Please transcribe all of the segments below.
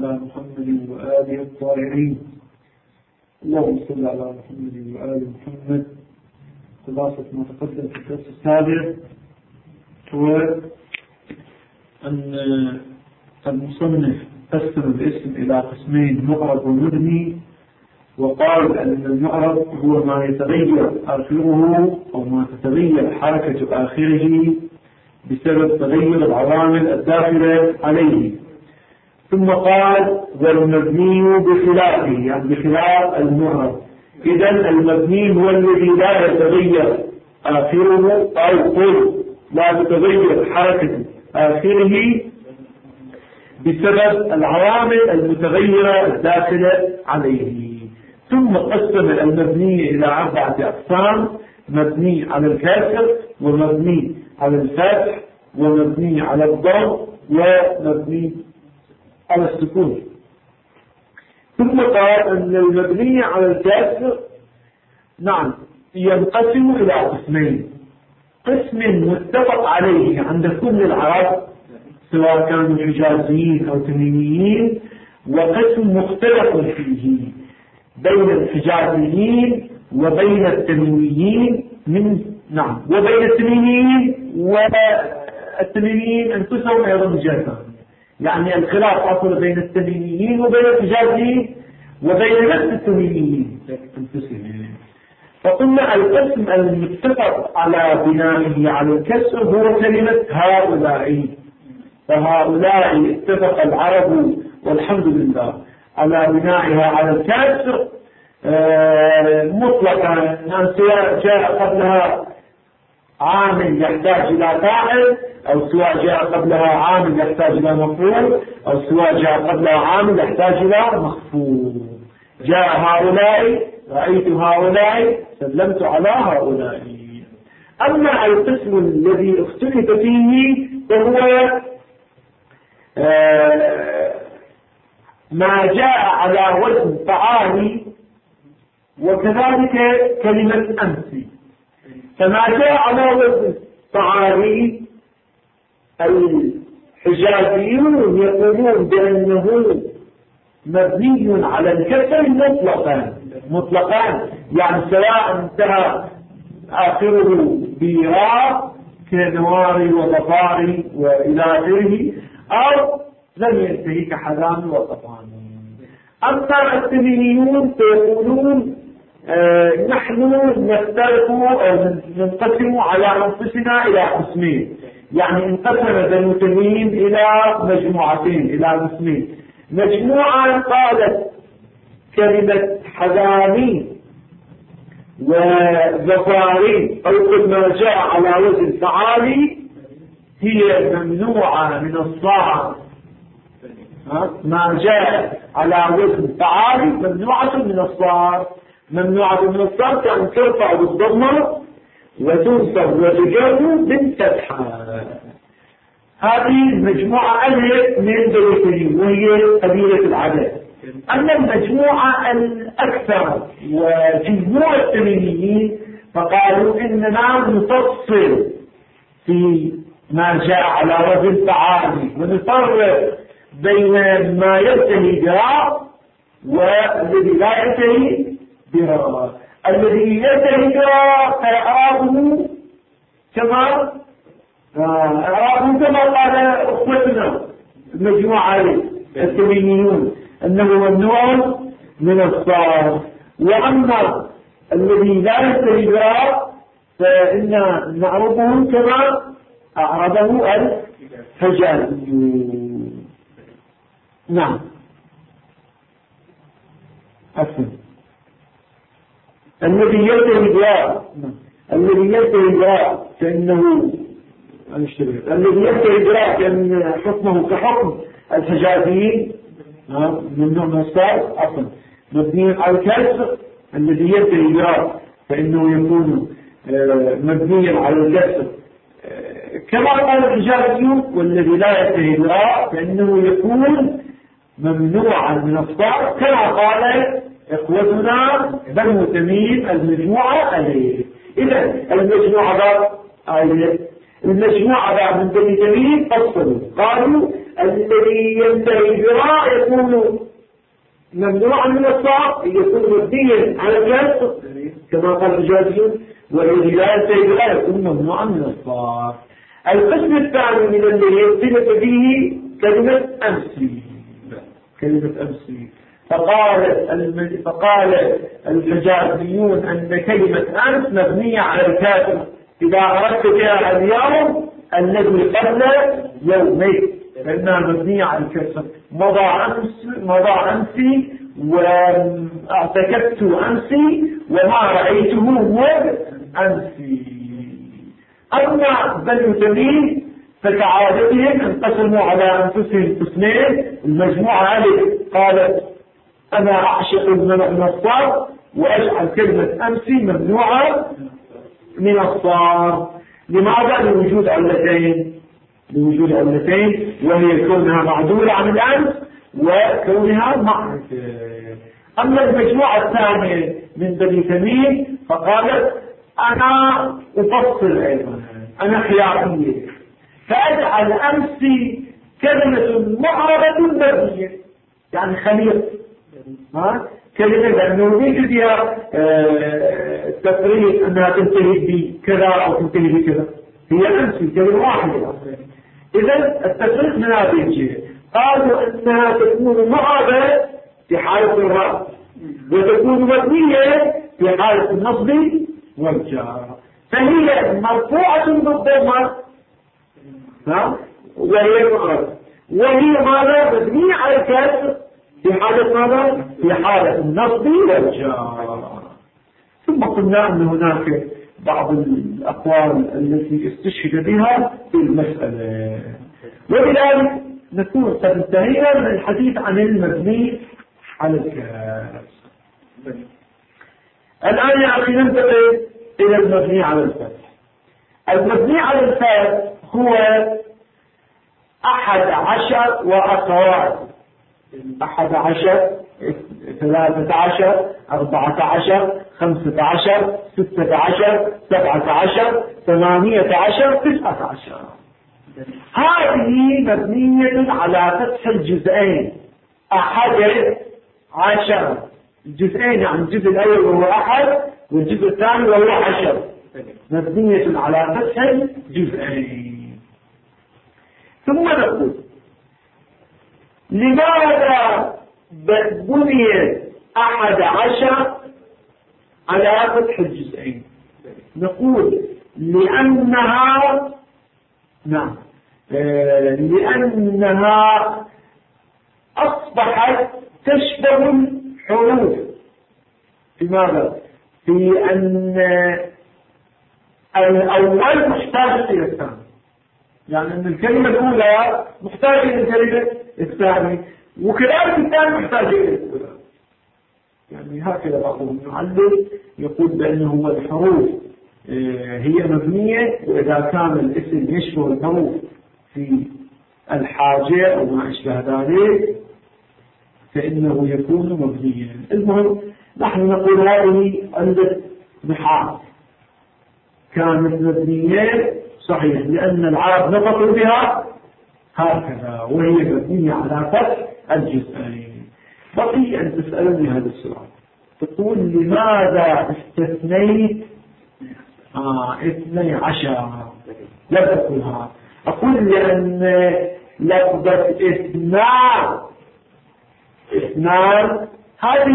على محمد وآله الطاهرين. اللهم صل على محمد وآل محمد. خلاصة ما تقدم في الدرس السابق هو أن المصنف قسم الاسم إلى قسمين: معرب ومبني، وقال أن المعرب هو ما يتغير آخره أو ما تتغير حركة آخره بسبب تغير العوامل الداخلة عليه. ثم قال: والمبني بخلافه، يعني بخلاف المعرب. إذن المبني هو الذي لا يتغير آخره، أو قل لا تتغير حركة آخره بسبب العوامل المتغيرة الداخلة عليه. ثم قسم المبني إلى 4 أقسام: مبني على الكسر، ومبني على الفتح، ومبني على الضم، ومبني على السكون. ثم قال أن المبني على الكسر ينقسم إلى قسمين: قسم متفق عليه عند كل العرب سواء كانوا حجازيين أو تميميين، وقسم مختلف فيه بين الحجازيين وبين التميميين وبين التميميين والتميميين أنفسهم أيضا مجازا. يعني الخلاف حصل بين التميميين وبين الحجازيين وبين نفس التميميين أنفسهم. فقلنا القسم المتفق على بنائه على الكسر هو كلمة هؤلاء. فهؤلاء اتفق العرب والحمد لله على بنائها على الكسر مطلقا، سواء جاء قبلها عامل يحتاج إلى فاعل، أو سواء جاء قبلها عامل يحتاج إلى مفعول، أو سواء جاء قبلها عامل يحتاج إلى مخفوض. جاء هؤلاء، رأيت هؤلاء، سلمت على هؤلاء. أما القسم الذي اختلف فيه فهو ما جاء على وزن فعالي، وكذلك كلمة أمس. فما جاء على وزن فعالي الحجازيون يقولون بأنه مبني على الكسر مطلقا، يعني سواء انتهى آخره براء كنواري وضفاري وإلى آخره، أو لم ينتهي كحذان وطفان. أما التميميون فيقولون نحن نختلف أو ننقسم على أنفسنا إلى قسمين. يعني انقسم بنو تميم إلى مجموعتين، إلى قسمين: مجموعة قالت كلمة حذاني وظفاري أو كل ما جاء على وزن فعالي هي ممنوعة من الصرف. ما جاء على وزن فعالي ممنوعة من الصرف. ممنوعة من الصرف يعني ترفع بالضمة وتنصب وتجر بالفتحة. هذه المجموعة ألف من بني تميم وهي قليلة العدد. أما المجموعة الأكثر وجمهور التميميين فقالوا إننا نفصل في ما جاء على وزن فعالي، ونفرق بين ما ينتهي براء والذي لا ينتهي براء. الذي ينتهي براء فإعرابه كما قال أخوتنا المجموعة التميميون أنه ممنوع من الصرف. وأما الذي لا ينتهي براء فإن نعرضه كما أعرضه الحجازيون. الذي ينتهي براء فإنه الذي ينتهي براء فإن حكمه كحكم الحجازيين ممنوع من الصرف أصلا. مبني على الكسر الذي ينتهي براء فإنه يكون مبنيا على الكسر كما قال الحجازيون، والذي لا ينتهي براء فإنه يكون ممنوعا من الصرف كما قال إخوتنا بنو تميم المجموعة عليه. إذا المجموعة من بني تميم فصلوا قالوا الذي ينتهي براء يكون ممنوعا من الصرف يكون مبنيا على الكسر كما قال الحجازيون، والذي لا ينتهي بلا يكون ممنوعا من الصرف. القسم الثاني من اللي يختلف فيه كلمة أمسي. فقال الحجازيون أن كلمة أمس مبنية على الكسر إذا أردت بها اليوم الذي قبل يومين فإنها مبنية على الكسر. مضى أمسي واعتكفت أمسي وما رأيته هو أمسي. أما بنو تميم فكعادتهم انقسموا على أنفسهم قسمين. المجموعة هذه قالت أنا أعشق من الصرف وأجعل كلمة أمسي ممنوعة من الصرف. لماذا؟ لوجود علتين وهي كونها معدولة عن الأمس وكونها معرفة. أما المجموعة الثانية من بني تميم فقالت أنا أفصل أيضا، أنا خيارية، فأجعل أمسي كلمة معربة مبنية يعني خليط كلمة لأنه ليس فيها تفريق أنها تنتهي بكذا أو تنتهي بكذا، هي أمسي كلمة واحدة. إذن التفريق من هذه الجهة قالوا أنها تكون معربة في حالة الرفع وتكون مبنية في حالة النصب والجر، فهي مرفوعة بالضمة وهي معربة، وهي ماذا؟ مبنية على الكسر في حالة ماذا؟ في حالة النصب والجر. ثم قلنا أن هناك بعض الأقوال التي استشهد بها في المسألة، وبذلك نكون قد انتهينا من الحديث عن المبني على الكسر. الآن يا أخي ننتقل إلى المبني على الفتح. المبني على الفتح هو 11 وأخوات، 11 13 14 15 16 17 18 19. هذه مبنية على فتح الجزئين 11 الجزئين، يعني الجزء الأول وهو 1 والجزء الثاني وهو 10 مبنية على فتح الجزئين. ثم نقول لماذا بني 11 على فتح الجزئين؟ نقول لأنها أصبحت تشبه الحروف. لماذا؟ في أن الأول محتاج إلى الثاني، يعني أن الكلمة الأولى محتاجة إلى الكلمة الثانية، وكذلك الثاني محتاج إلى الأولى. يعني هكذا بعض المعلم يقول بأنه الحروف هي مبنية، وإذا كان الاسم يشبه الحروف في الحاجة أو ما أشبه ذلك فإنه يكون مبنيا. المهم نحن نقول هذه عدة محال كانت مبنية صحيح لأن العرب نطقوا بها هكذا وهي مبنية على فتح الجزئين. بقي أن تسألني هذا السؤال، تقول لماذا استثنيت 12؟ لا تقولها. أقول لأن لفظة اثنان هذه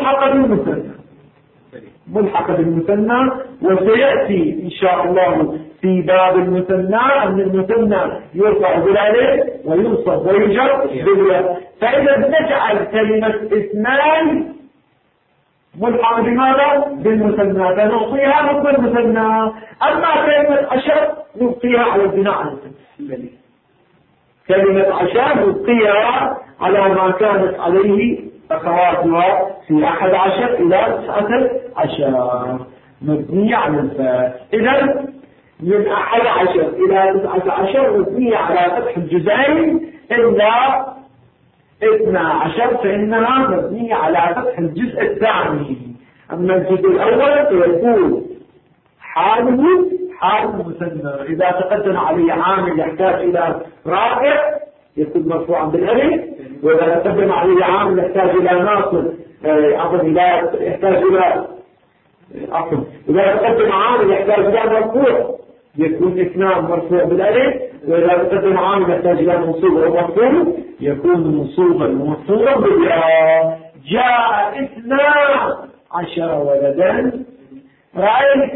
ملحقة بالمثنى، وسيأتي إن شاء الله في باب المثنى أن المثنى يرفع بالالف وينصب ويجر بالياء. فإذا نجعل كلمة اثنان ملحقة بماذا؟ بالمثنى، فنعطيها حكم المثنى. أما كلمة 10 نبقيها على البناء على المثنى. كلمة 10 نبقيها على ما كانت عليه أخواتها في 11 إلى 19 مبنية على الفتح. إذن من 11 إلى 19 مبنية على فتح الجزئين إلا 12 فإنها مبنية على فتح الجزء الثاني. أما الجزء الأول فيكون حاله حال المثنى، إذا تقدم عليه عامل يحتاج إلى رافع يكون مرفوعا بالألف، وإذا تقدم عليه عامل عامل يحتاج إلى ناصر يحتاج إلى إذا تقدم عامل يحتاج إلى مرفوع يكون اثنان مرفوع بالألف، وإذا تقدم عامل يحتاج إلى منصوب ومرفوع يكون منصوبا ومرفوعا بالياء. جاء 12 ولدا، رأيت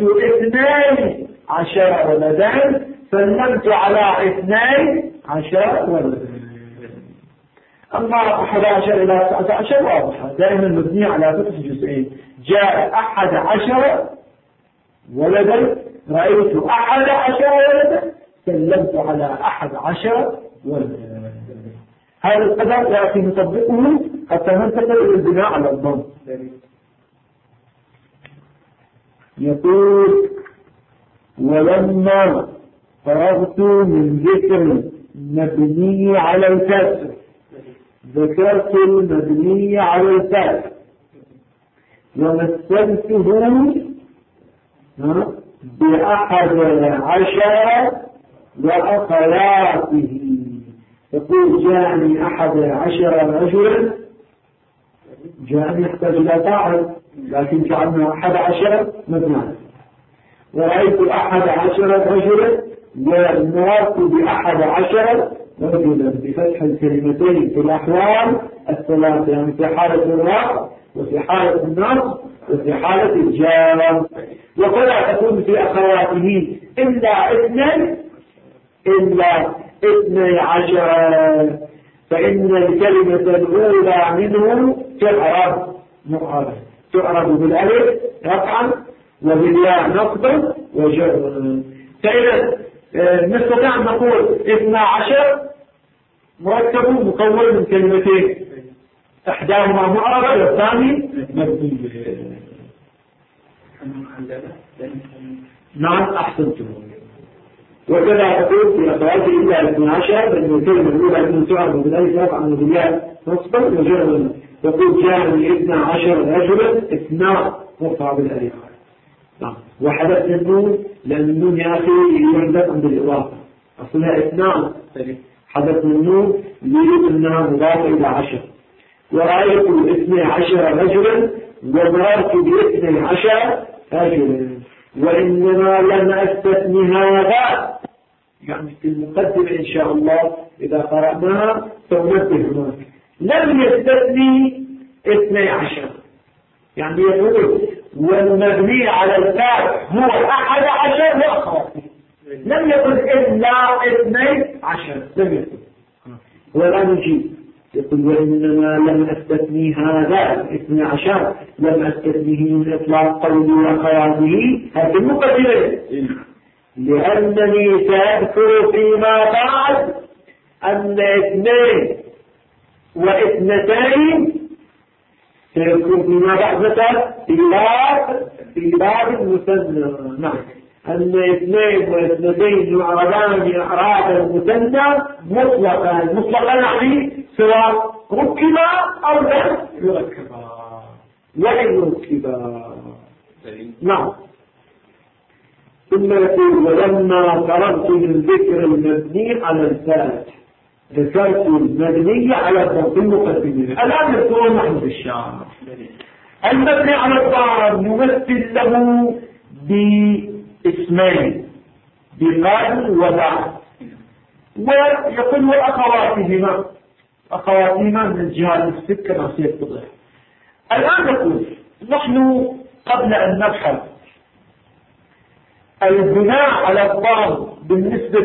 12 ولدا، سلمت على 12 ولدا. أما 11 إلى 19 واضحة دائما مبنية على فتح جزئين. جاء 11 ولدا، رأيت 11 ولدا، سلمت على 11 ولدا. هذا القدر يأتي نطبقه حتى ننتقل إلى البناء على الضم. يقول: ولما فرغت من ذكر مبني على الكسر ذكرت المبني على الكسر ومثلته ب11 وأخواته. يقول: جاءني 11 رجلا، جاءني يحتاج إلى فاعل لكن جعلنا 11 مبنى. ورأيت 11 رجلا، والمراد ب11 رجلا بفتح الكلمتين في الأحوال الثلاثة، يعني في حالة الرفع وفي حالة النصب وفي حالة الجر. وفلا تكون في أخواته إلا 12، فإن الكلمة الأولى منه تعرب بالألف رفعا وبالياء نصبا وجرا. فإذا نستطيع أن نقول 12 مركب مكون من كلمتين، إحداهما معربة والثاني مبني. نعم أحسنتم. وكذا تقول في أخواته إلا 12، بأن الكلمة الأولى منه تعرب بالألف رفعا وبالياء نصبا وجرا. يقول: جاءني 12 رجلا، 2 مرفوع بالألف. وحدث النون، لأن النون يا أخي يحدث عند الإضافة، أصلها 2 حدث النون لأنها مضافة إلى 10. ورأيت 12 رجلا ومررت ب12 رجلا. وإنما لم أستثني هذا، يعني في المقدمة إن شاء الله إذا قرأناها سننبه هناك. لم يستثني 12، يعني يقول: والمبني على الفاعل هو 11 وأخواته. لم يقل إلا 12، لم يقل. ولا نجيب يقول: وإنما لم أستثني هذا 12، لم أستثنيه من إطلاق قولي وأخواته. هذه المقدمة، لأنني سأذكر فيما بعد أن 2 و2 سيكون فيما بعد في باب المثنى. نعم، أن 2 و2 يعربان إعراب المثنى مطلقا يعني سواء ركبا أو لم يركبا. وإن ركبا. نعم. ثم يقول: ولما فرغت من ذكر المبني على الفاعل ذكرت المبني على الضم المقدمين. الآن نذكر نحن في الشعر. المبني على الضم يمثل له باسمين، بقبل وبعد. ويقول: وأخواتهما من الجهات الست كما سيتضح. الآن نقول نحن قبل أن نبحث البناء على الضم بالنسبة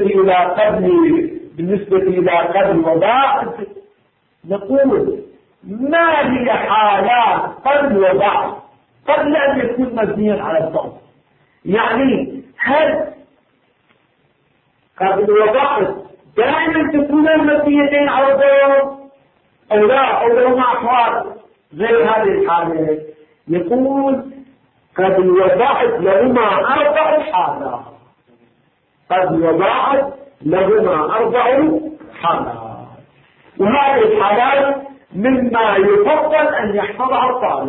إلى قبل وبعد، نقول: ما هي حالات قبل وبعد قبل أن يكون مبنيا على الضم؟ يعني هل قبل وبعد دائما تكون مبنيتين على الضم أو لا، أو لهما أحوال غير هذه الحالة؟ يقول: قبل وبعد لهما 4 حالات. قبل وبعد لهما 4 حالات، وهذه الحالات مما يفضل أن يحفظها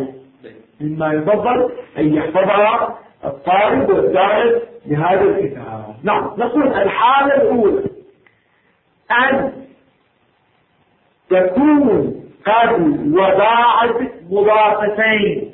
الطالب والدارس لهذا الكتاب. نعم، نقول: الحالة الأولى أن تكون قبل وبعد مضافتين.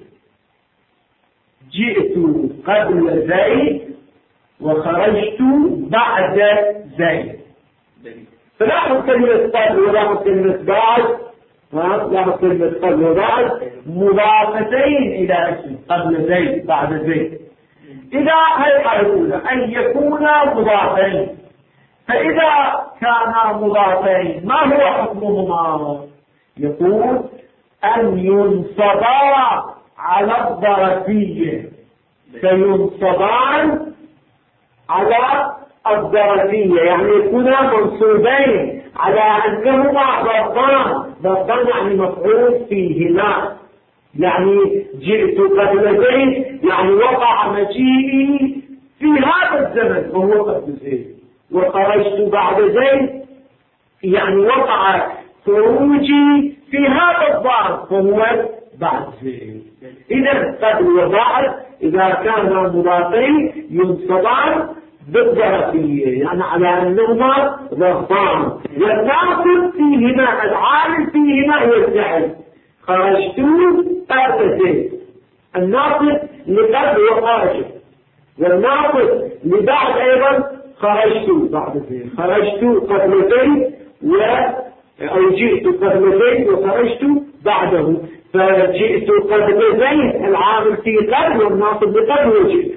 جئت قبل زيد وخرجت بعد زيد. فلاحظ كلمة قبل ولاحظ كلمة بعد، لاحظ كلمة قبل وبعد مضافتين إلى اسم، قبل زيد بعد زيد. إذا هي الحالة الأولى أن يكونا مضافين، فإذا كانا مضافين ما هو حكمهما؟ يقول أن ينصبا على الظرفية، فينصبان على الظرفية، يعني يكونا منصوبين على أنهما ضربان يعني مفعول فيهما. يعني جئت قبل زيد يعني وقع مجيئي في هذا الزمن وهو قبل زيد، وخرجت بعد زيد يعني وقع خروجي في هذا الظرف وهو بعد زيد. إذا قبل وبعد إذا كان مضافين ينصبان بالظرفية، يعني على أنهما ظرفان، والناصب فيهما العامل فيهما هو الفعل. خرجت قبل زيد، الناصب لقبل وخرج، والناصب لبعد أيضا خرجت بعد زيد. خرجت قبل زيد أو جئت قبل زيد وخرجت بعده، فجئت قبل زيد العامل في قبل والناصب لقبل وجئت،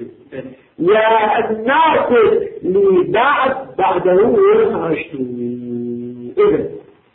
والناصب لبعد بعده وخرجت. إذن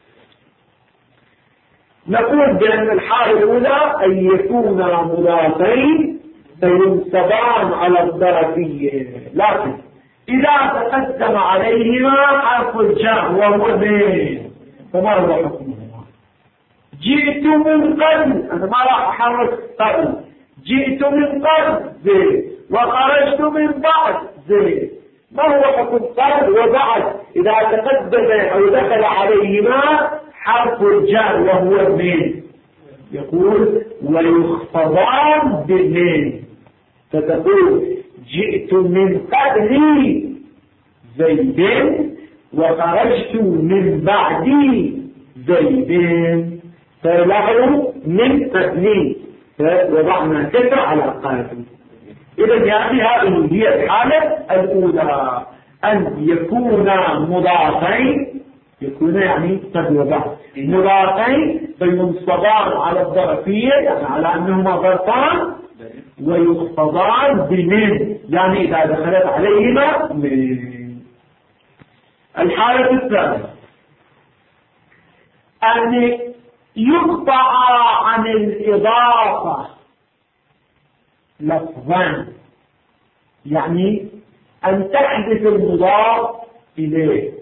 نقول بأن الحالة الأولى أن يكونا مضافين فينصبان على الظرفية، لكن إذا تقدم عليهما حرف الجر وهو بين، فما هو حكمهما؟ جئت من قبل، أنا ما راح أحرك قبل، جئت من قبل زيد وخرجت من بعد زيد. ما هو حكم قبل وبعد إذا تقدم أو دخل عليهما حرف الجر وهو بين؟ يقول ويخفضان بالمين، فتقول جئت من قبل زيد وخرجت من بعدي زيد، فلاحظوا من قبل فوضعنا كسر على القلب. إذا يعني هذه هي الحالة الأولى، أن يكونا مضافين، يكون يعني قبل وبعد مضافين فينصبان على الظرفية يعني على أنهما ظرفان، ويخفضان بمن يعني إذا دخلت عليهما من. الحالة الثالثة أن يقطع عن الإضافة لفظا، يعني أن تحدث المضاف إليه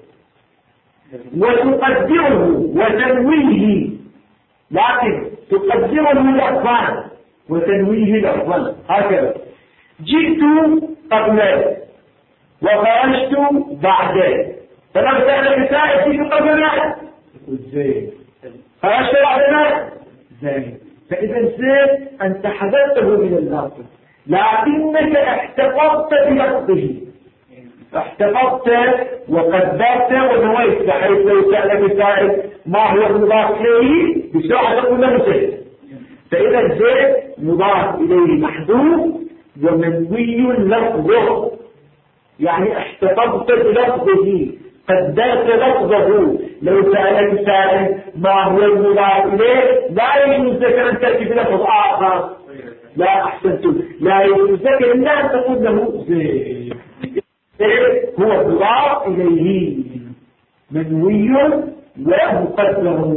وتقدره وتنويه، لكن تقدره لفظا وتنويه لفظا هكذا. جئت قبل وخرجت بعد، فلو سأل السائل جئت قبل زين خرجت بعد زين، فإذا زين أنت حذفته من اللفظ لكنك احتفظت بلفظه، احتفظت وقدرت ونويت، بحيث لو سألك السائل ما هو المضاف إليه بسرعة تقول له زين. فإذا زين مضاف إليه محذوف ومنوي لفظه، يعني احتفظت بلفظه قدرت لفظه. لو سألك سائل ما هو المضاف إليه لا يجوز لك أن تأتي بلفظ آخر، لا أحسنت، لا يجوز لك إلا أن تقول له زين، هو مضاف إليه منوي ومقدر.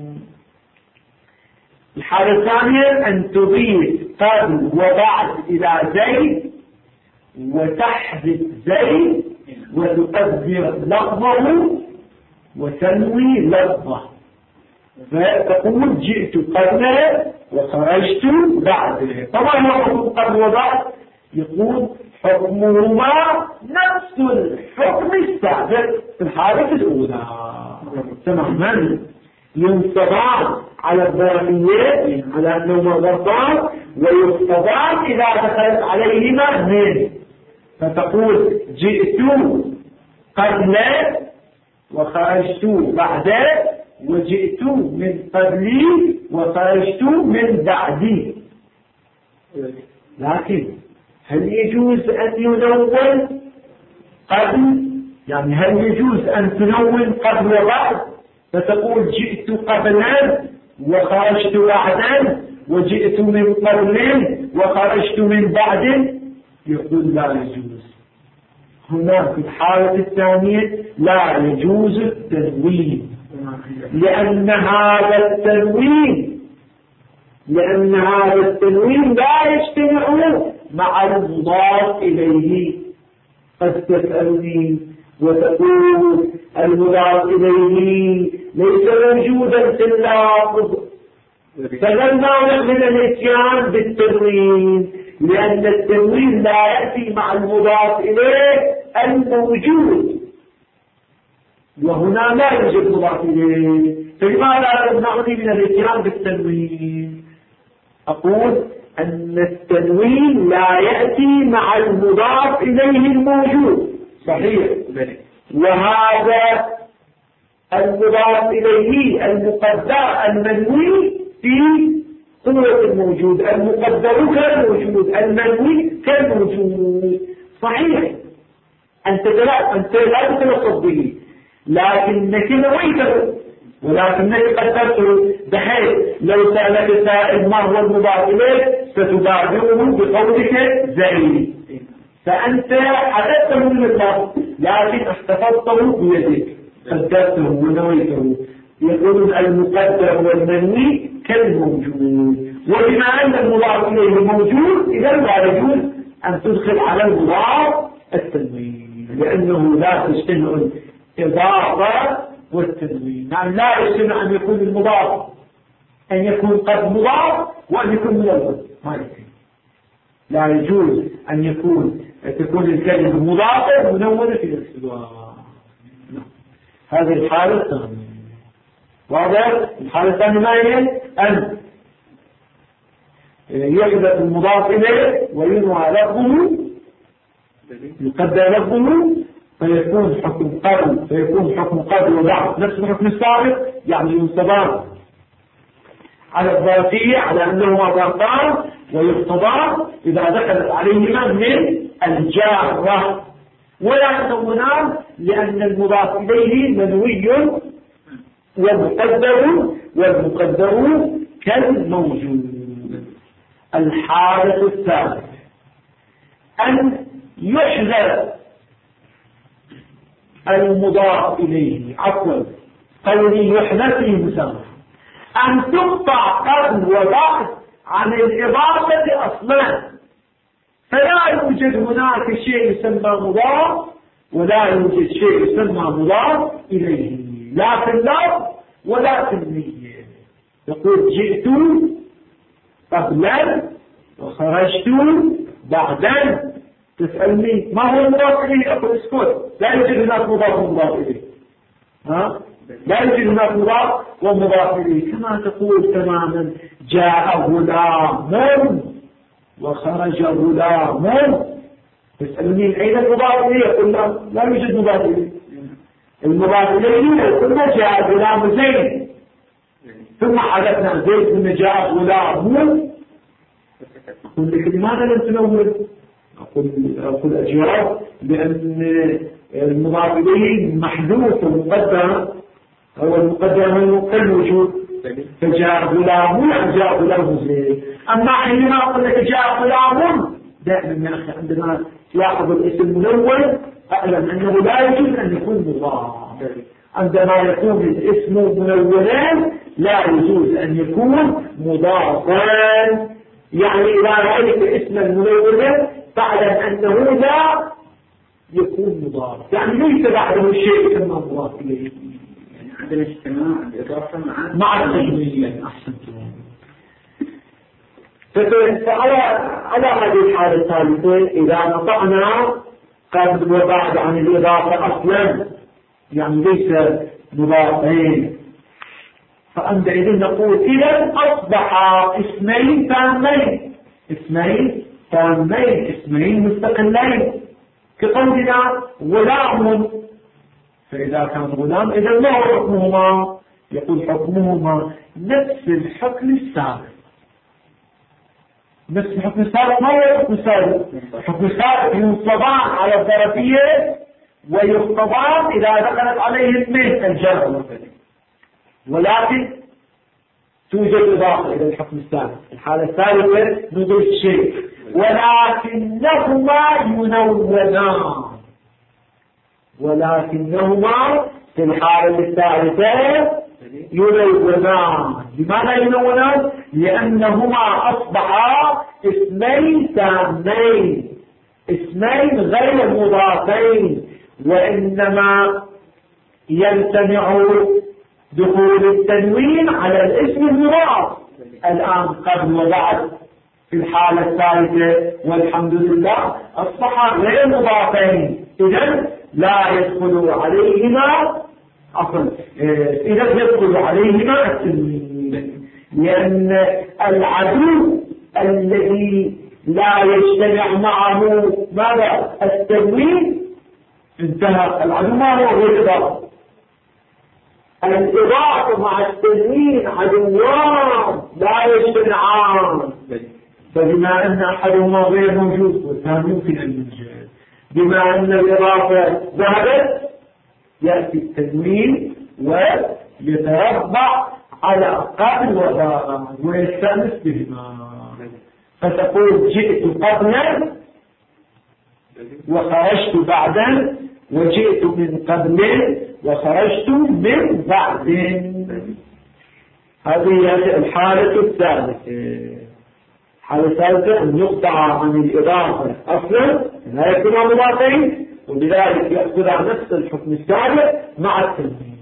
الحالة الثانية أن تضيف قبل وبعد إلى زيد وتحذف زيد وتقدر لفظه وتنوي لفظه، فتقول جئت قبل وخرجت بعد. طبعا هو حكم قبل وبعد، يقول حكمهما نفس الحكم السابق في الحالة الأولى تماما، ينصبان على الظرفية على أنهما ظرفان، ويخفضان إذا دخلت عليهما من، فتقول جئت قبل وخرجت بعد وجئت من قبلي وخرجت من بعدي. لكن هل يجوز أن ينون قبل؟ يعني هل يجوز أن تنون قبل وبعد فتقول جئت قبلا وخرجت بعدا وجئت من قبل وخرجت من بعد؟ يقول لا يجوز. هنا في الحالة الثانية لا يجوز التنوين، لأن هذا التنوين لا يجتمع مع المضاف إليه. قد تسألني وتقول المضاف إليه ليس موجودا في اللفظ، فلما من الاتيان بالتنوين، لأن التنوين لا يأتي مع المضاف إليه الموجود، وهنا لا يوجد مضاف إليه، فلماذا تمنعني من الاتيان بالتنوين؟ أقول أن التنوين لا يأتي مع المضاف إليه الموجود، صحيح، وهذا المضاف إليه المقدر المنوي في قوة الموجود، المقدر كالموجود، المنوي كالموجود، صحيح. أنت لا تتلفظ به لكنك نويته ولكنك قدرته، بحيث لو سألك سائل ما هو المضاف إليه ستبادره بقولك زيد، فأنت حدثته من اللفظ لكن احتفظته بيدك، قدرته ونويته. يقولون المقدر والمنوي كالموجود، وبما أن المضاف إليه موجود إذا لا يجوز أن تدخل على المضاف التنوين، لأنه لا تجتمع الإضافة والتنوين. يعني لا يجتمع أن يكون المضاف أن يكون قد مضاف وأن يكون ملون، ما يمكن. لا يجوز أن تكون الكلمة مضافة منونة في الاستواء. هذه الحالة الثانية. واضح؟ الحالة الثانية ما هي؟ أن يحدث المضاف إليه وينوى لفظه، يقدر لفظه فيكون حكم قبل وبعد نفس الحكم السابق، يعني ينصبان على الذاتية على أنهما ظرفان، ويقتضى إذا دخلت عليهما من الجارة، ولا ينونان لأن المضاف إليه منوي والمقدر كالموجود. الحالة الثالثة أن يحذف المضاف إليه، قولي يحذف فيه مسامح، أن تقطع قبل وبعد عن الإضافة أصلا، فلا يوجد هناك شيء يسمى مضاف ولا يوجد شيء يسمى مضاف إليه، لا في اللفظ ولا في النية. يقول جئت قبلا وخرجت بعدا، تسألني ما هو المضاف إليه؟ أقول اسكت، لا يوجد هناك مضاف ومضاف إليه، لا يوجد هناك مضاف ومضاف إليه. كما تقول تماما جاء غلام وخرج غلام، تسألني أين المضاف إليه؟ يقول لا يوجد مضاف إليه. المضاف إليه يقول جاء غلام زيد، ثم حدثنا زيد ثم جاء غلام، أقول لك لماذا لم تنور؟ أقول أجواب لأن المضاف إليه محذوف ومقدر، هو المقدر كالوجود، فجاء غلام جاء غلام زيد. أما حينما أقول لك جاء غلام، دائما يا أخي عندما تلاحظ الاسم منون أعلم أنه لا يجوز أن يكون مضاف. عندما يكون الاسم منونا لا يجوز أن يكون مضافا، يعني إذا رأيت اسما منونا فاعلم أنه لا يكون مضاف، يعني ليس بعده شيء يسمى مضاف إليه. يعني عندنا اجتماع الإضافة مع التجميل. أحسنتم. فعلى هذه الحالة الثالثة إذا نطقنا قبل وبعد عن الإضافة أصلا، يعني ليس مضافين، فعندئذ نقول إذا أصبح اسمين مستقلين، كقولنا غلام، فإذا كان غلام إذا ما هو حكمهما؟ يقول حكمهما نفس الحكم السابق. نفس الحكم السابق. ما هو الحكم السابق؟ الحكم السابق ينصبان على الظرفية ويخطبان إذا دخلت عليهم من الجر، ولكن توجد إضافة إلى الحكم السابق. الحالة الثالثة نضيف شيء، ولكنهما ينونان. ولكنهما في الحالة الثالثة ينونان. لماذا ينونان؟ لأنهما أصبحا اسمين تامين، اسمين غير مضافين، وإنما يمتنع دخول التنوين على الاسم المضاف الآن قبل وبعد. في الحالة الثالثة والحمد لله أصبحا غير مضافين، إذن لا يدخل عليهما أصلا، إذا يدخل عليهما التنوين، لأن العدو الذي لا يجتمع معه ماذا؟ التنوين، انتهى. العدو ما هو غير إضافة. الإضافة مع التنوين عدوان لا يجتمعان، فبما أن أحدهما غير موجود والثاني يمكن أن يوجد، بما أن الإضافة ذهبت يأتي التنوين ويتربع على قبل وبعد ويستأنس بهما، فتقول جئت قبلا وخرجت بعدا، وجئت من قبل وخرجت من بعد. هذه الحالة الثالثة. الحالة الثالثة أن يقطع عن الإضافة أصلا لا يكون مضافين، وبذلك يأخذ عن نفس الحكم السابق مع التنوين.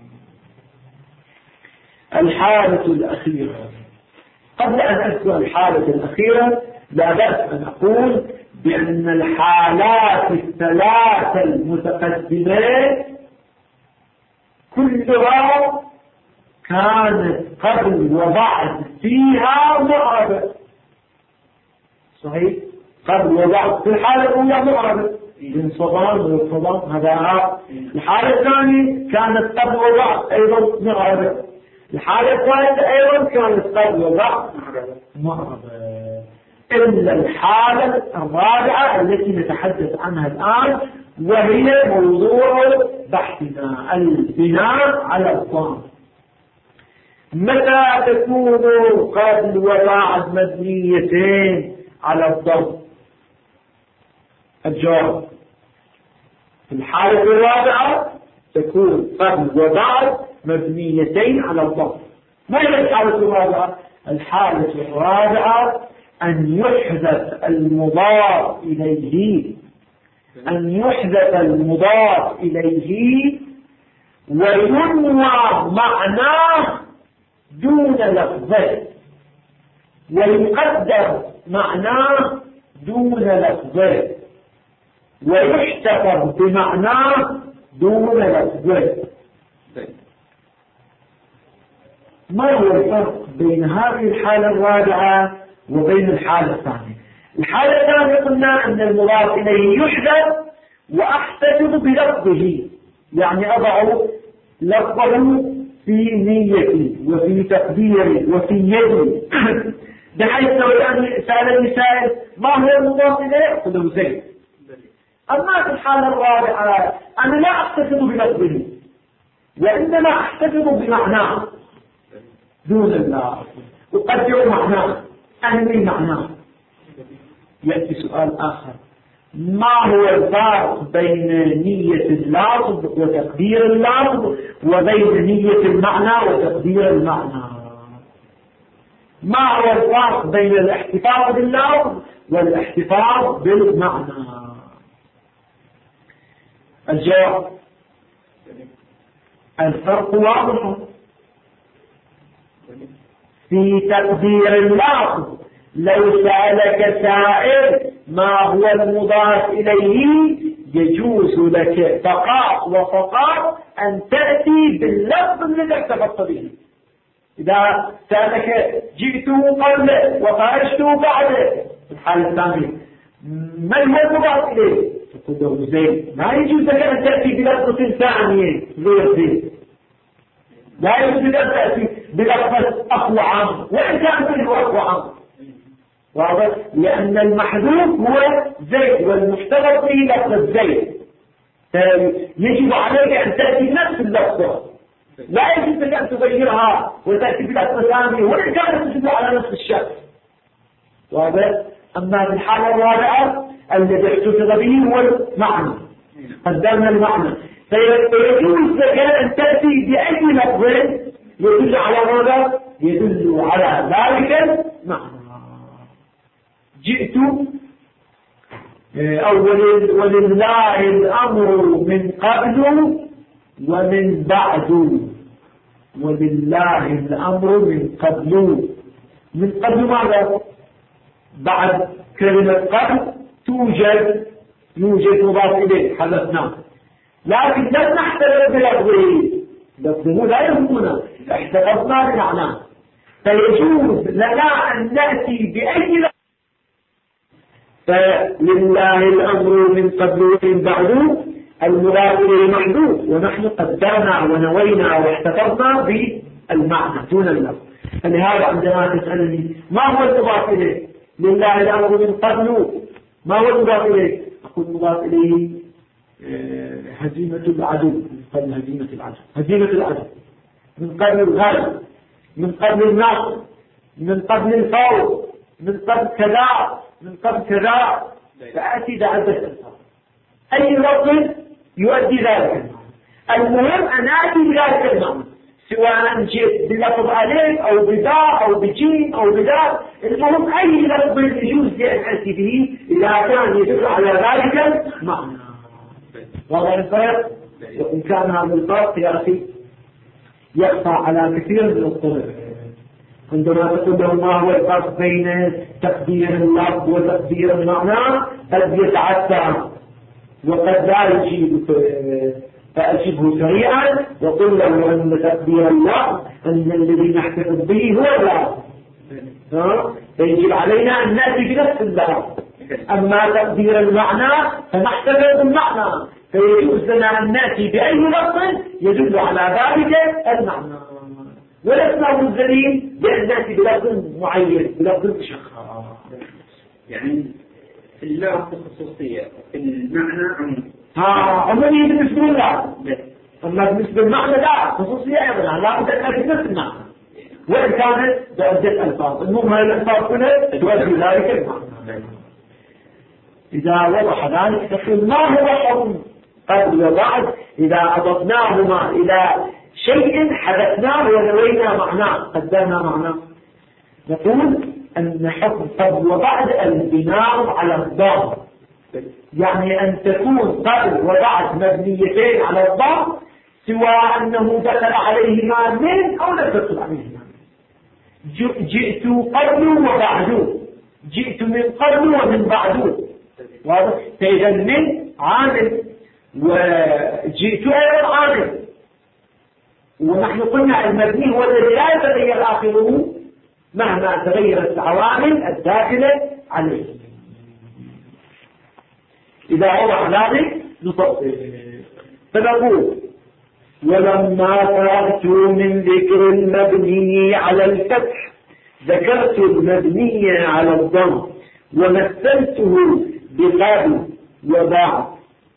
الحالة الأخيرة. قبل أن أذكر الحالة الأخيرة لا بأس أن أقول بأن الحالات الثلاثة المتقدمة كلها كانت قبل وبعد فيها معربة. صحيح؟ قبل وبعد. في الحالة الأولى معربة انصبان ويصبان، هذا. الحالة الثانية كانت قبل وبعد أيضا معربة. الحالة الثالثة أيضا كانت قبل وبعد معربة، إلا الحالة الرابعة التي نتحدث عنها الآن، وهي موضوع بحثنا، البناء على الضم. متى تكون قبل وبعد مبنيتين على الضم؟ الجواب: في الحالة الرابعة تكون قبل وبعد مبنيتين على الضم. ما هي الحالة الرابعة؟ الحالة الرابعة أن يحذف المضاف إليه، أن يحذف المضاف إليه وينوى معناه دون لفظه، ويقدر معناه دون لفظه، ويحتفظ بمعناه دون لفظه. ما هو الفرق بين هذه الحالة الرابعة وبين الحالة الثانية؟ الحالة الثانية قلنا أن المضاف إليه يحذف وأحتفظ بلفظه، يعني أضع لفظه في نيتي وفي تقديري وفي يدي، بحيث لو سألني سائل ما هو المضاف إليه أقول له زيد. أما في الحالة الرابعة أنا لا أحتفظ بلفظه، وإنما أحتفظ بمعناه دون الله، أقدر معناه، أنمي معناه. يأتي سؤال آخر: ما هو الفرق بين نية اللفظ وتقدير اللفظ وبين نية المعنى وتقدير المعنى؟ ما هو الفرق بين الاحتفاظ باللفظ والاحتفاظ بالمعنى؟ الجواب: الفرق واضح. في تقدير اللفظ لو سألك سائل ما هو المضاف إليه يجوز لك فقط وفقط أن تأتي باللفظ الذي احتفظت به. إذا سألك جئت قبل وخرجت بعد في الحالة الثانية ما هو المضاف إليه؟ تقول له زيد. ما يجوز لك أن تأتي بلفظ ثانية غير زيد. لا يجوز أن تأتي بلفظ أقوى عام وإن كان كله أقوى عام، واضح؟ لأن المحذوف هو زيد والمشترك فيه لفظ زيد، يجب عليك أن تأتي بنفس اللفظة، لا يجب أن تغيرها وتأتي بلفظ ثاني وإن كانت تدل على نفس الشخص، واضح؟ أما في الحالة الرابعة الذي احتفظ به هو المعنى، قدمنا المعنى، فيجوز لك أن تأتي بأي لفظ يدل على ماذا؟ يدل على ذلك المعنى. جئت ولله الأمر من قبل ومن بعد، ولله الأمر من قبل. من قبل ماذا؟ بعد كلمة قبل يوجد مضاف إليه حدثنا، لكن لم نحتفظ بلفظه، لفظه لا يهمنا، احتفظنا بمعناه، فيجوز لنا أن نأتي بأي لفظ. فلله الأمر من قبل ومن بعد المضاف إليه محذوف، ونحن قدرنا ونوينا واحتفظنا بالمعنى دون اللفظ. فلهذا عندما تسألني ما هو المضاف إليه؟ لله الأمر من قبل، ما هو المضاف إليه؟ أقول المضاف إليه هزيمة العدو، من قبل هزيمة العدو، هزيمة العدو، من قبل الغلب، من قبل النصر، من قبل الفوز، من قبل كذا، من قبل كذا، فأتي بعدة ألفاظ، أي لفظ يؤدي ذلك. المهم أن آتي بذلك المعنى، سواء جئت بلفظ ألف أو بداء أو بجيم أو بداء، المهم أي لفظ يجوز لأن آتي به إذا كان يدل على ذلك المعنى. واضح الفرق؟ وإن كان هذا الفرق يا أخي يخفى على كثير من الطرق. عندما تقول له ما هو الفرق بين تقدير اللفظ وتقدير المعنى قد يتعثر وقد لا يجيب، فأجبه سريعا وقل له أن تقدير اللفظ أن الذي نحتفظ به هو اللفظ، فيجب علينا أن نأتي بنفس اللفظ. أما تقدير المعنى فنحتفظ بالمعنى، فيجوز لنا أن نأتي بأي لفظ يدل على ذلك المعنى، ولسنا ملزمين بأن نأتي بلفظ معين بلفظ مشخص. يعني في اللفظ خصوصية، في المعنى عمومي بالنسبة لله، أما بالنسبة للمعنى لا خصوصية أيضا، لا بد أن نأتي بنفس المعنى وإن كانت بعدة ألفاظ، المهم هذه الألفاظ كلها تؤدي ذلك المعنى. إذا وضح ذلك تقول ما هو حكم قبل وبعد إذا أضفناهما إلى شيء حدثناه ونوينا معناه قدرنا معناه؟ نقول أن حكم قبل وبعد البناء على الضم، يعني أن تكون قبل وبعد مبنيتين على الضم، سواء أنه دخل عليهما من أو لم تدخل عليهما. جئت قبل وبعد، جئت من قبل ومن بعد، واضح؟ فإذا من عامل وجئت أيضا عامل، ونحن قلنا المبني هو الذي لا يتغير آخره مهما تغيرت العوامل الداخلة عليه. إذا وضع ذلك نفصل فنقول ولما فرغت من ذكر المبني على الفتح ذكرت المبني على الضم ومثلته بقبل وبعد،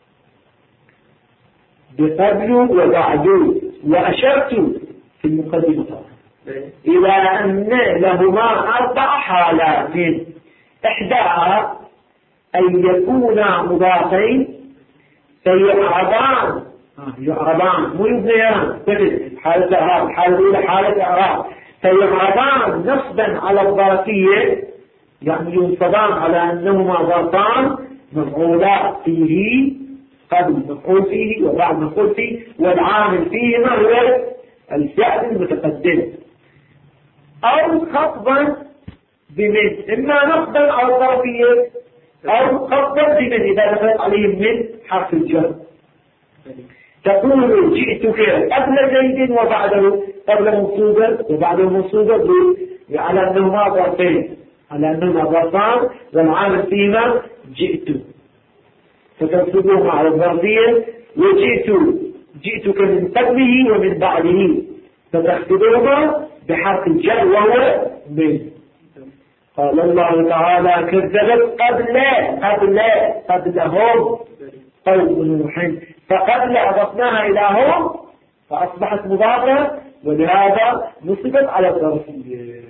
بقبل وبعد، وأشرت في المقدمة إلى أن لهما 4 حالات، إحداها أن يكونا مضافين فيعربان، مو يبنيان، حالة إعراب، الحالة الأولى حالة إعراب، فيعربان نصبا على الظرفية، يعني ينصبان على أنهما ظرفان مفعولات فيه، قبل مفعول فيه وبعد مفعول فيه، والعامل فيهما هو الفعل المتقدم، أو خفضا بمن، إما نصبا على الظرفية أو خفضا بمن إذا دخلت عليهم من حرف الجر. تقول جئتك قبل زيد وبعده، قبل منصوبة وبعده منصوبة، على أنهما ظرفين، على أنهما ظرفان والعامل فيهما جئت، فتنصبهما على الظرفية. وجئتك من قبله ومن بعده، فتحسبهما بحرف الجر وهو من. قال الله تعالى كذبت قبلهم قوم نوح، فقبل أضفناها إلى هم فأصبحت مضافة، ولهذا نصبت على الظرفية.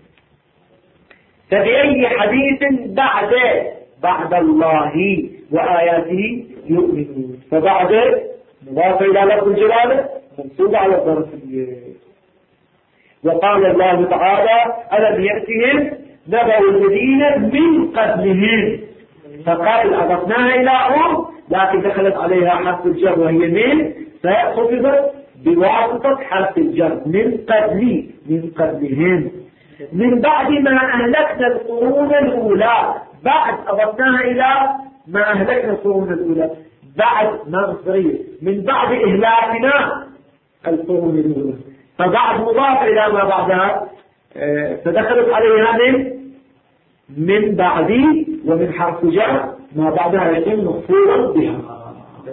فبأي حديث بعد الله وآياته يؤمنون، فبعد مضافة إلى لفظ الجلالة منصوب على الظرفية. وقال الله تعالى ألم يأتهم نبأ الذين من قبلهم، فقال أضفناها إلى هم لكن دخلت عليها حرف الجر وهي من، فخفضت بواسطة حرف الجر من قبلهم. من بعد ما أهلكنا القرون الأولى، بعد أضفناها إلى ما أهلكنا القرون الأولى، بعد ما مصدرية من بعد إهلاكنا القرون الأولى، فبعد مضاف إلى ما بعدها، فدخلت عليها من بعدي، ومن حرف جر ما بعدها يتم مفعولا بها.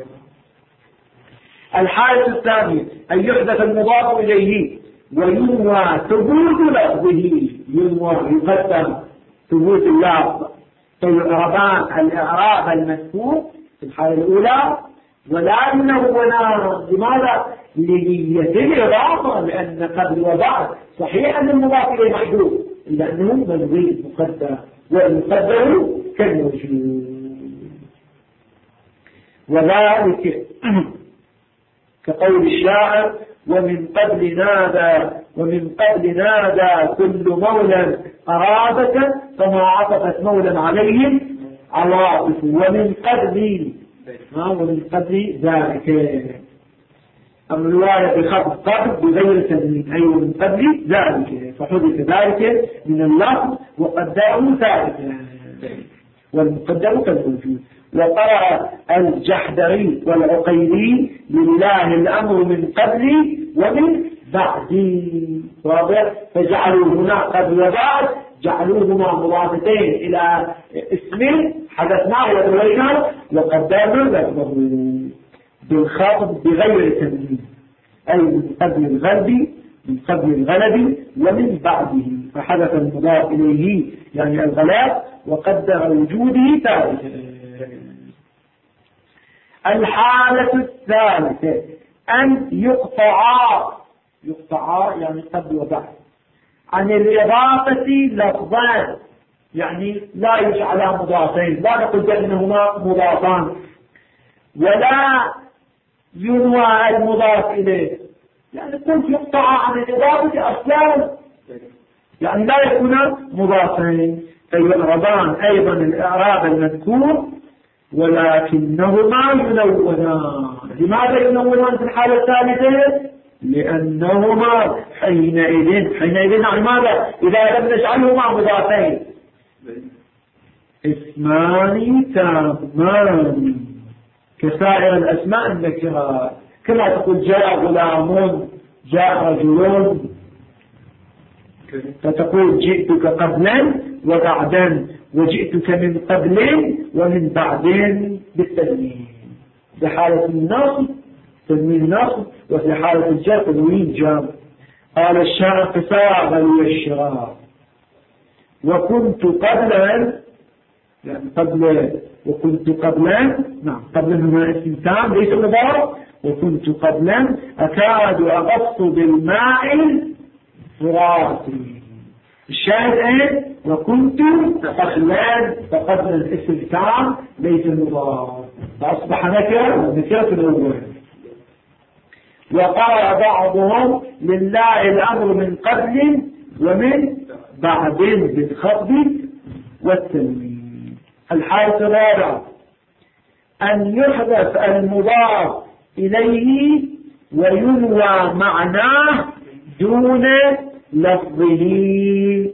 الحالة الثانية أن يحدث المضاف إليه وينوى ثبوت لفظه، ينوى يقدم ثبوت اللفظ، فيعربان الإعراب المذكور في الحالة الأولى ولا ينونان. لماذا؟ لنية الإضافة، لأن قبل وبعد صحيح أن المضاف إليه محذوف إلا أنه منوي مقدر، والمقدر كالموجود. وذلك كقول الشاعر ومن قبل نادى كل مولى قرابة فما عطفت مولى عليهم عواطف، ومن قبل ذلك. أما الرواية بخط قبل بغير تنوين، أي ومن قبل ذلك، فحدث ذلك من اللفظ وقدره ثابتا والمقدر كالوجود. وقرأ الجحدري والعقيلي لله الأمر من قبل ومن بعد، واضح؟ فجعلوا هنا قبل وبعد جعلوهما مضافتين إلى اسم حدثناه ورويناه وقدرنا لفظه بالخفض بغير تنوين، أي من قبل الغلب ومن بعده، فحدث المضاف إليه يعني الغلاء وقدر وجوده ثابتا. الحالة الثالثة أن يقطعا يعني قبل وبعد عن الإضافة لفظان، يعني لا يجعلا مضافين، لا نقول بأنهما مضافان، ولا ينوى المضاف إليه، يعني قلت يقطع عن الإضافة أصلا، يعني لا يكون مضافين، فيعربان أيضا الإعراب المذكور ولكنهما ينونان. لماذا ينونان في الحالة الثالثة؟ لأنهما حينئذ يعني ماذا؟ إذا لم نجعلهما مضافين اسمان تامان كسائر الأسماء النكرات، كما تقول جاء غلام، جاء رجل، فتقول جئتك قبلا وبعدا، وجئتك من قبل ومن بعد بالتنوين، في حالة النصب تنوين نصب، وفي حالة الجر تنوين جر. قال الشاعر قصار الشراء وكنت قبلا، يعني قبل وكنت قبلا، نعم قبلا هنا اسم تام ليس مضاف، وكنت قبلا أكاد أغص بالماء فراتي. الشاهد ايه؟ وكنت قبلا الاسم تام ليس مضاف، فأصبح نكرة الأول. وقال بعضهم لله الأمر من قبل ومن بعد بالخفض والتنوين. الحالة الرابعة أن يحدث المضاف إليه وينوى معناه دون لفظه،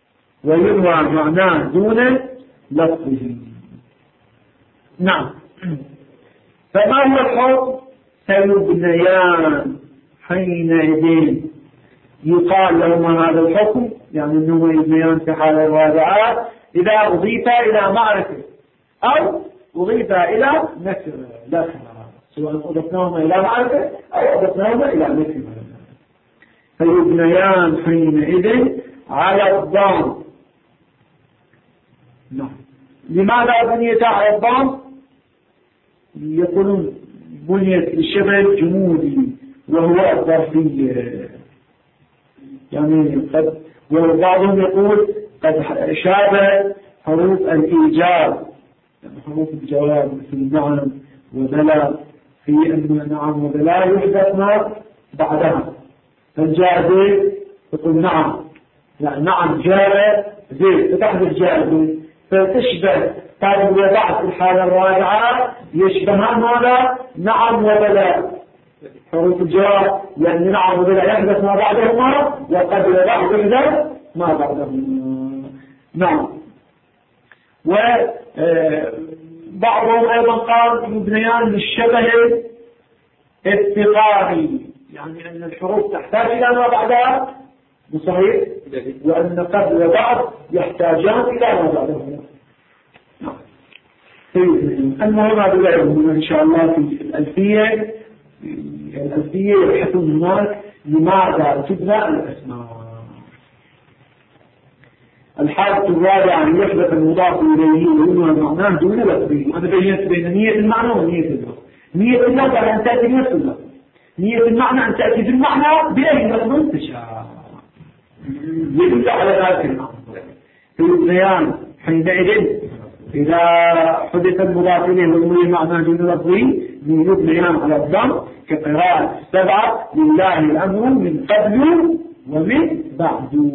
نعم. فما هو الحكم؟ سيبنيان حينئذ يقال لهما هذا الحكم، يعني أنهما يبنيان في حالة الرابعة إذا أضيف إلى معرفة أو أضيف إلى نكرة، لا سواء أضفناهما إلى معرفة أو أضفناهما إلى نكرة. فيبنيان حينئذ على الضم. نعم. لماذا بنيتا على الضم؟ يقولون بنيت الشبه الجمودي وهو الظرفية، يعني وبعضهم يقول قد شابه حروف الإيجاب، يعني حروف الجواب مثل نعم وبلا، في أن نعم وبلا يحدث ما بعدها، فالجاء زيد يقول نعم، يعني نعم جاء زيد فتحدث جاء زيد، فتشبه قد وضعت الحالة الراجعة يشبهان ماذا؟ نعم وبلا، حروف الجواب يعني نعم وبلا يحدث ما بعدهما، وقد وضعت يحدث ما بعدهما. نعم. وبعضهم أيضا قال يبنيان للشبه افتقاري، يعني أن الحروف تحتاج إلى ما بعدها صحيح، وأن قد وبعد يحتاجان إلى ما بعدهما. المهم هذا يعلم إن شاء الله في الألفية يبحثون هناك لماذا تبنى الأسماء. الحالة الرابعة أن يحدث المضاف إليه وينوى معناه دون لفظه. هذا بينت بين نية المعنى ونية اللفظ. نية اللفظ أن تأتي بنفس اللفظ، نية المعنى أن تأتي بالمعنى بأي لفظ تشاء يدل على ذلك المعنى. في البيان حينئذ إذا حدث المضاف إليه وينوى معناه دون لفظه يبنيان على الضم كقراءة 7 لله الأمر من قبل ومن بعد.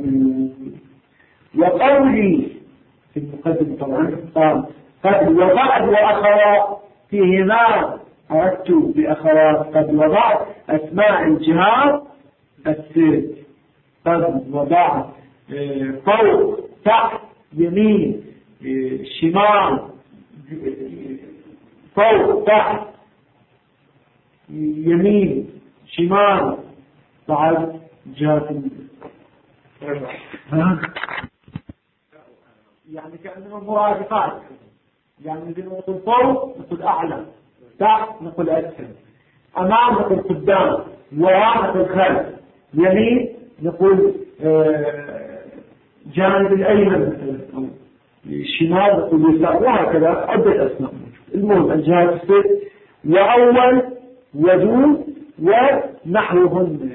وقولي في المقدم طبعا قد وضعت وأخواتهما، أردت بأخوات قد وضعت أسماء الجهات الست، قد وضعت فوق تحت يمين شمال، فوق تحت يمين شمال بعد جهات يعني كأنهم مرافقات، يعني إذا نقول فوق نقول أعلى، تحت نقول أسفل، أمام نقول قدام، وراء نقول خلف، يمين نقول جانب الأيمن مثلا، الشمال نقول يسار، وهكذا عدة أسماء. المهم الجهات الست وأول ودون ونحوهن،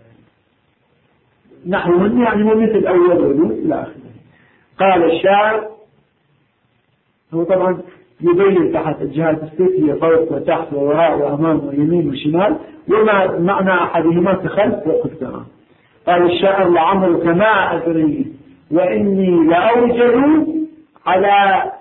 نحوهن يعني مثل أول ودون إلى آخره. قال الشاعر، هو طبعا يبين تحت الجهات الست هي فوق وتحت ووراء وأمام ويمين وشمال، وما معنى أحدهما كخلف وقدام. قال الشاعر لعمرك ما أدري وإني لأوجد على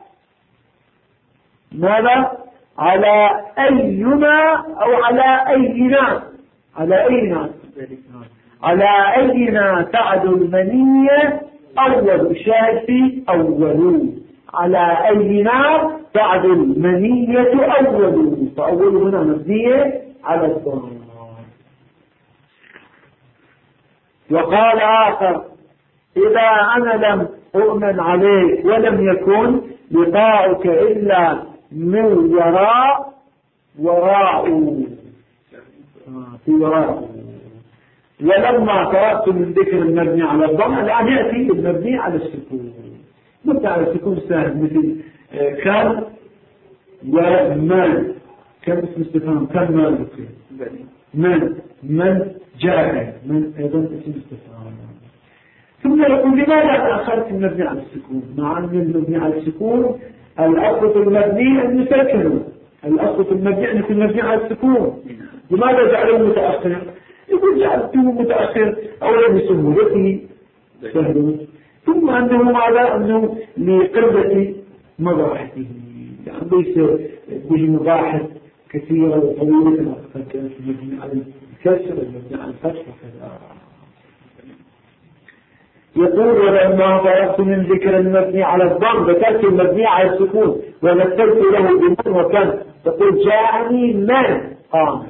ماذا؟ على أينا أو على أينا، على أينا، على أينا تعد المنية أول، الشاهد في أول، على أينا تعد المنية أول، فأول هنا مبنية على الضم. وقال آخر إذا أنا لم أؤمن عليك ولم يكن لقاؤك إلا من وراء، وراء في وراء. ولما تركت من ذكر المبني على الضم الآن يأتي المبني على السكون. مبني على السكون سهل مثل كم ومن، كم اسم استفهام، كم من جاء، من أيضا اسم استفهام. ثم يقول لماذا تأخرت المبني على السكون؟ مع أن المبني على السكون الأصل المبني أن يسكنوا، الأصل المبني أن يكون مبني على السكون، لماذا جعلوه متأخر؟ يقول جعلته متأخر أولا بسهولته سهل، ثم أنه ماذا؟ أنه لقلة مباحثه، يعني ليس به مباحث كثيرة وطويلة كما تقدمت المبني على الكسر والمبني على الفتح وكذا. يقول ولما فرغت من ذكر المبني على الضم ذكرت المبني على السكون ومثلت له بمن وكان، تقول جاءني من قام،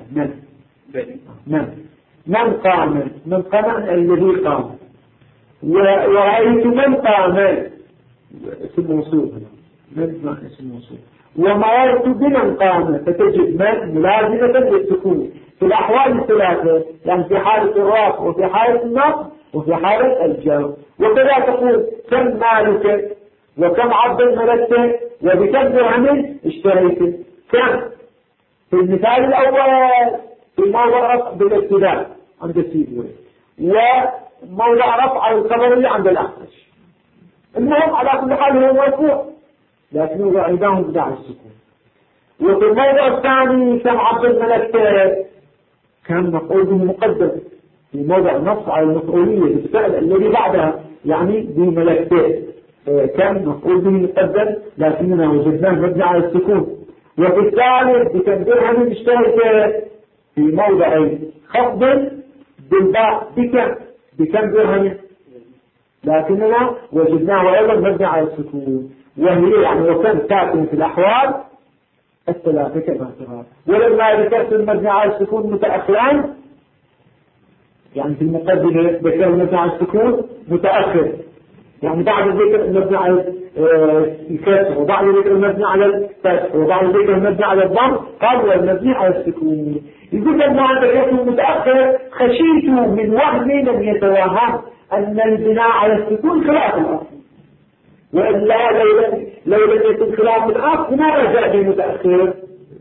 من قام، من قام الذي قام، ورأيت من قام اسم موصول، من اسم موصول، ومررت بمن قام، فتجد من ملازمة للسكون في الأحوال الثلاثة، يعني في حالة الرفع وفي حالة النصب وفي حالة الجر. وكذا تقول كم مالك وكم عبد ملكته وبكم درهم اشتريته. كم في المثال الأول في موضع رفع بالابتداء عند السيبوي، وموضع رفع الخبري عند الأخرج. المهم على كل حال هو مرفوع لكنه عندهم بدع السكون. وفي الموضع الثاني كم عبد ملكته كان مفعول به مقدم في موضع نص على المفعولية بالفعل الذي بعدها، يعني بملكته كان مفعول به مقدم لكننا وجدناه مبني على السكون. وفي الثالث بكم درهم اشتريته في موضع خفض بالباء بكم درهم، لكننا وجدناه أيضا مبني على السكون، وهي يعني وكم ساكن في الأحوال الثلاثة كما ترى. ولما ذكرت المبني على السكون متأخرا، يعني في المقدمة ذكر المبني على السكون متأخر، يعني بعد ذكر المبني على الكسر وبعد ذكر المبني على الفتح وبعد ذكر المبني على الضم قبل المبني على السكون. يقول لما ذكرته متأخر خشيت من وهم لم يتوهم أن البناء على السكون خلاف الأصل، وإلا لو لم يكن خلاف الأصل ما جاء بمتأخر.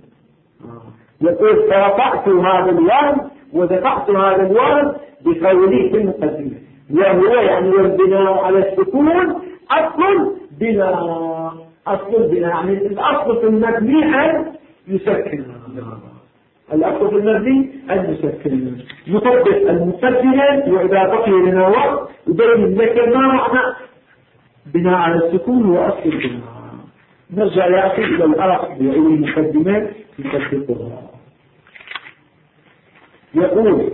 يقول فرفعت هذا الوهم ودفعت هذا الوهم بقولي في المقدمة، وهو يعني البناء على السكون أصل بناء، يعني الأصل في المبني أن يسكن، الأصل في المبني أن يسكن. نطبق المقدمة وإذا بقي لنا وقت يبين لك ما معنى بناء على السكون هو أصل البناء. نرجع يا أخي إلى الأصل وإلى المقدمة نطبقها. يقول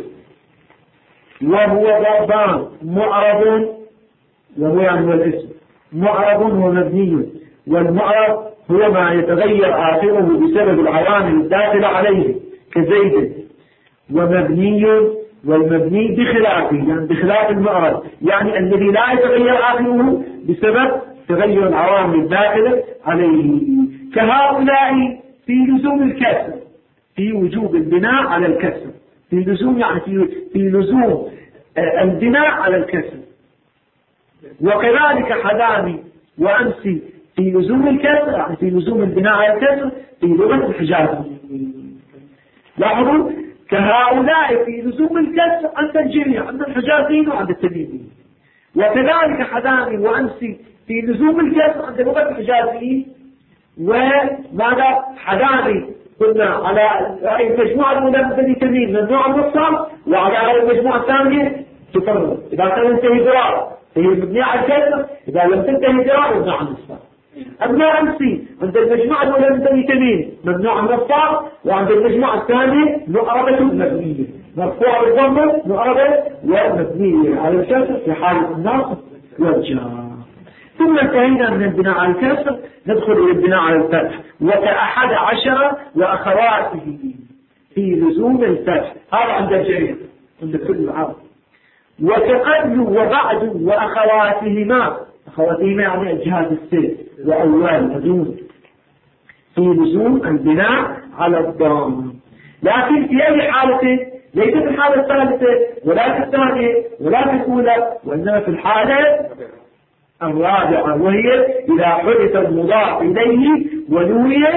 وهو ضربان معرب، وهو يعني الاسم معرب ومبني، والمعرب هو ما يتغير آخره بسبب العوامل الداخلة عليه كزيد، ومبني والمبني بخلافه يعني بخلاف المعرب، يعني الذي لا يتغير آخره بسبب تغير العوامل الداخلة عليه، كهؤلاء في لزوم الكسر، في وجوب البناء على الكسر، في لزوم يعني في لزوم البناء على الكسر. وكذلك حدامي وأمسي في لزوم الكسر، يعني في لزوم البناء على الكسر في لغة الحجاز. لاحظوا كهؤلاء في لزوم الكسر عند الجميع، عند الحجازيين وعند التميميين. وكذلك حدامي وأمسي في لزوم الكسر عند لغة الحجازيين. وماذا حدامي قلنا على المجموعة الأولى من بني تميم ممنوع النصر، وعلى المجموعة الثانية تفرد. إذا كان ينتهي درار هي مبنية على الكسر، إذا لم تنتهي درار ممنوع النصر. أما أمسي عند المجموعة الأولى من بني تميم ممنوع النصر، وعند المجموعة الثانية مؤربة مبنية، مرفوعة بالضمة مؤربة ومبنية على الكسر في حالة النصب والجر. ثم انتهينا من البناء على الكسر ندخل إلى البناء على الفتح. وكأحد عشر وأخواته في لزوم الفتح، هذا عند الجميع عند كل العرب. وكقبل وبعد وأخواتهما، أخواتهما يعني الجهات السير وأول هدون في لزوم البناء على الضم، لكن في أي حالة؟ ليس في الحالة الثالثة ولا في الثانية ولا في الأولى، وإنما في الحالة الرابعة، وهي إذا حدث المضاف إليه ونوي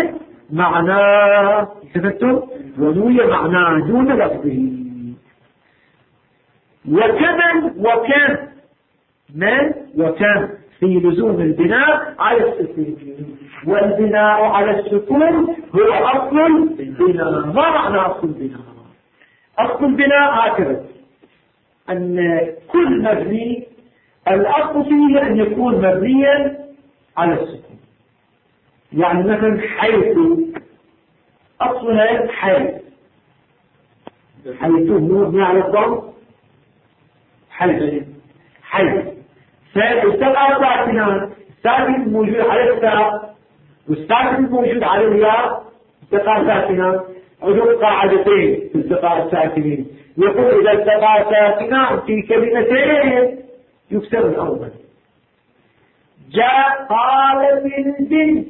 معناه، كتبتم ونوي معناه دون لفظه. وكان في لزوم البناء على السكون، والبناء على السكون هو أصل البناء. ما معنى أصل البناء؟ أصل البناء هكذا أن كل مبني الأصل فيه أن يكون مبنيا على السكون. يعني مثلا حيث أصلها حيث مبني على الضم، حيث فالتقى ساكنان، الساكن الموجود على التاء والساكن الموجود على الياء التقى ساكنان، عدد قاعدتين في التقاء الساكنين. يقول إذا التقى ساكنان في كلمتين يكسر الأول. جاء قالت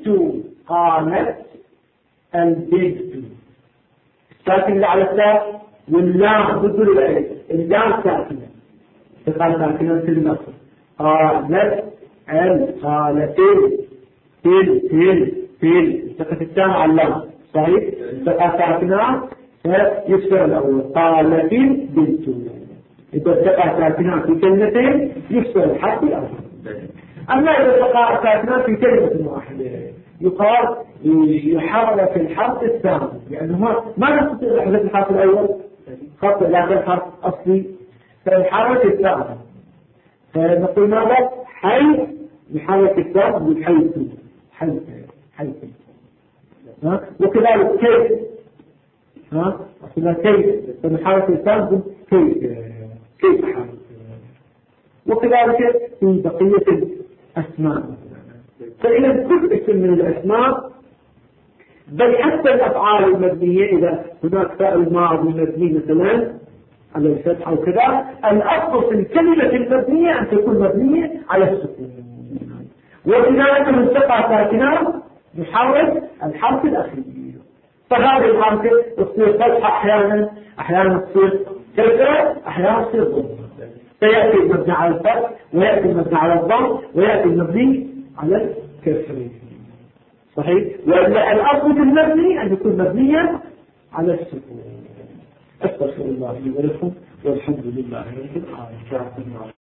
البنت، الساكن اللي على التاء واللام ضد الألف، اللام ساكنة تقع ساكنة في النصر. قالت قالتين تل التقت التام على اللام صحيح، تقع ساكنة فيكسر الأول. قالتين بنت، إذا تقع ساكنة في كلمتين يكسر الحرف الأول. أما إذا تقع ساكنة في كلمة واحدة يقال يحرك الحرف الثاني، لأنه ما نستطيع لحظة الحرف الأول خط لكن الحرف أصلي فالحركة الثاني، فنقول ماذا؟ حي يحرك الثاني بالحيث حيث وكذلك كيف أصلا كيف فنحرك الثاني كيف حرك. وكذلك في بقية الأسماء. فإذا كل اسم من الأسماء بل حتى الأفعال المبنية إذا هناك فعل ماضي مبني مثلا على الفتح أو كذا، الأصل في الكلمة المبنية أن تكون مبنية على السكون، وبناء من تقع ساكنة نحرك الحرف الأخير. فهذه الحركة تصير فتحة أحيانا تصير كسرة، أحيانا تصير ضم. فيأتي المبني على الفتح ويأتي المبني على الضم ويأتي المبني على الكسر صحيح. والأصل في المبني أن يكون مبنيا على السكون. أستغفر الله لي ولكم والحمد لله رب العالمين.